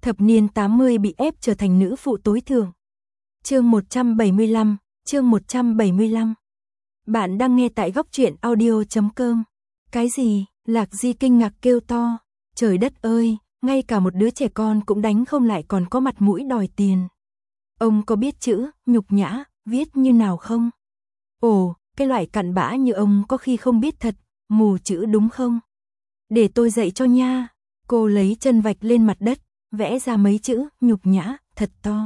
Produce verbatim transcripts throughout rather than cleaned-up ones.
thập niên tám mươi bị ép trở thành nữ phụ tối thượng. Chương một trăm bảy mươi lăm, chương một trăm bảy mươi lăm. Bạn đang nghe tại góc truyện audio chấm com. Cái gì? Lạc Di kinh ngạc kêu to. Trời đất ơi, ngay cả một đứa trẻ con cũng đánh không lại còn có mặt mũi đòi tiền. Ông có biết chữ, nhục nhã, viết như nào không? Ồ, cái loại cặn bã như ông có khi không biết thật, mù chữ đúng không? Để tôi dạy cho nha. Cô lấy chân vạch lên mặt đất, vẽ ra mấy chữ, nhục nhã, thật to.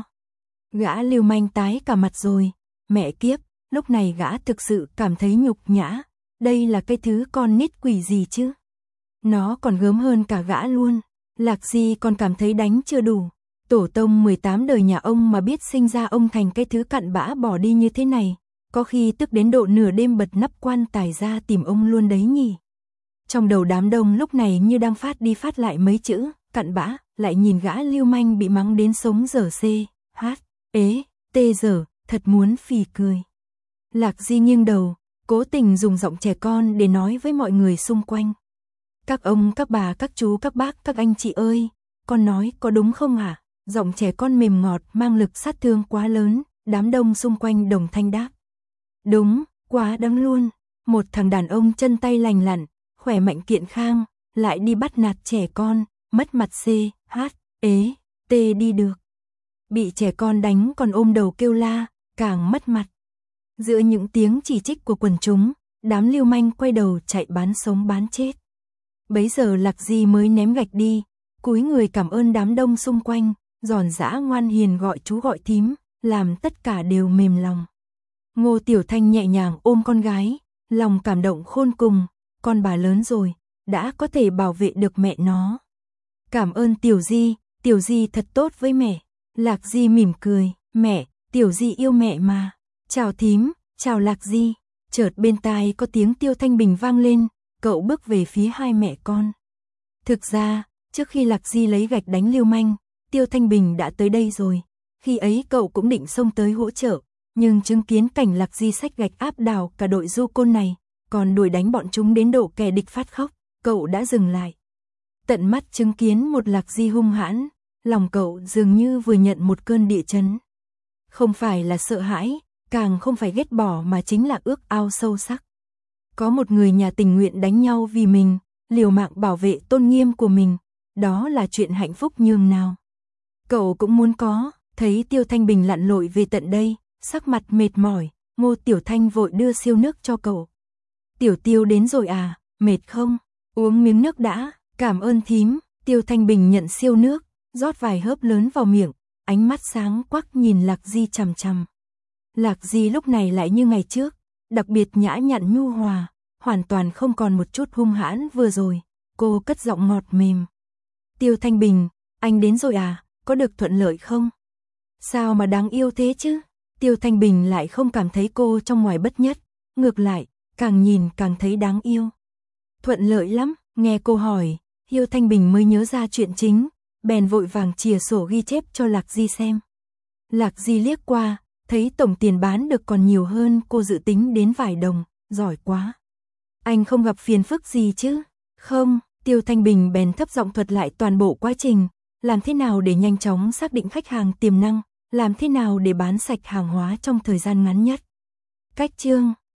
Gã lưu manh tái cả mặt rồi. Mẹ kiếp, lúc này gã thực sự cảm thấy nhục nhã. Đây là cái thứ con nít quỷ gì chứ? Nó còn gớm hơn cả gã luôn. Lạc Di còn cảm thấy đánh chưa đủ. Tổ tông mười tám đời nhà ông mà biết sinh ra ông thành cái thứ cặn bã bỏ đi như thế này. Có khi tức đến độ nửa đêm bật nắp quan tài ra tìm ông luôn đấy nhỉ. Trong đầu đám đông lúc này như đang phát đi phát lại mấy chữ, cặn bã, lại nhìn gã lưu manh bị mắng đến sống dở xê, hát, ế, tê dở, thật muốn phì cười. Lạc Di nghiêng đầu, cố tình dùng giọng trẻ con để nói với mọi người xung quanh. Các ông, các bà, các chú, các bác, các anh chị ơi, con nói có đúng không hả? Giọng trẻ con mềm ngọt mang lực sát thương quá lớn, đám đông xung quanh đồng thanh đáp. Đúng, quá đáng luôn. Một thằng đàn ông chân tay lành lặn, khỏe mạnh kiện khang, lại đi bắt nạt trẻ con, mất mặt xê, hát, ế, tê đi được. Bị trẻ con đánh còn ôm đầu kêu la, càng mất mặt. Giữa những tiếng chỉ trích của quần chúng, đám lưu manh quay đầu chạy bán sống bán chết. Bấy giờ Lạc Di mới ném gạch đi, cúi người cảm ơn đám đông xung quanh, giòn giã ngoan hiền gọi chú gọi thím, làm tất cả đều mềm lòng. Ngô Tiểu Thanh nhẹ nhàng ôm con gái, lòng cảm động khôn cùng, con bà lớn rồi, đã có thể bảo vệ được mẹ nó. Cảm ơn Tiểu Di, Tiểu Di thật tốt với mẹ. Lạc Di mỉm cười, mẹ, Tiểu Di yêu mẹ mà. Chào thím, chào Lạc Di. Chợt bên tai có tiếng Tiêu Thanh Bình vang lên, cậu bước về phía hai mẹ con. Thực ra, trước khi Lạc Di lấy gạch đánh lưu manh, Tiêu Thanh Bình đã tới đây rồi. Khi ấy cậu cũng định xông tới hỗ trợ, nhưng chứng kiến cảnh Lạc Di xách gạch áp đảo cả đội du côn này, còn đuổi đánh bọn chúng đến độ kẻ địch phát khóc, cậu đã dừng lại. Tận mắt chứng kiến một Lạc Di hung hãn, lòng cậu dường như vừa nhận một cơn địa chấn. Không phải là sợ hãi, càng không phải ghét bỏ mà chính là ước ao sâu sắc. Có một người nhà tình nguyện đánh nhau vì mình, liều mạng bảo vệ tôn nghiêm của mình, đó là chuyện hạnh phúc nhường nào. Cậu cũng muốn có, thấy Tiêu Thanh Bình lặn lội về tận đây, sắc mặt mệt mỏi, Ngô Tiểu Thanh vội đưa siêu nước cho cậu. Tiểu Tiêu đến rồi à, mệt không? Uống miếng nước đã, cảm ơn thím. Tiêu Thanh Bình nhận siêu nước, rót vài hớp lớn vào miệng, ánh mắt sáng quắc nhìn Lạc Di chằm chằm. Lạc Di lúc này lại như ngày trước, đặc biệt nhã nhặn nhu hòa, hoàn toàn không còn một chút hung hãn vừa rồi, cô cất giọng ngọt mềm. Tiêu Thanh Bình, anh đến rồi à, có được thuận lợi không? Sao mà đáng yêu thế chứ? Tiêu Thanh Bình lại không cảm thấy cô trong ngoài bất nhất, ngược lại, càng nhìn càng thấy đáng yêu. Thuận lợi lắm, nghe cô hỏi, Tiêu Thanh Bình mới nhớ ra chuyện chính, bèn vội vàng chìa sổ ghi chép cho Lạc Di xem. Lạc Di liếc qua, thấy tổng tiền bán được còn nhiều hơn cô dự tính đến vài đồng, giỏi quá. Anh không gặp phiền phức gì chứ? Không, Tiêu Thanh Bình bèn thấp giọng thuật lại toàn bộ quá trình, làm thế nào để nhanh chóng xác định khách hàng tiềm năng, làm thế nào để bán sạch hàng hóa trong thời gian ngắn nhất. Cách chương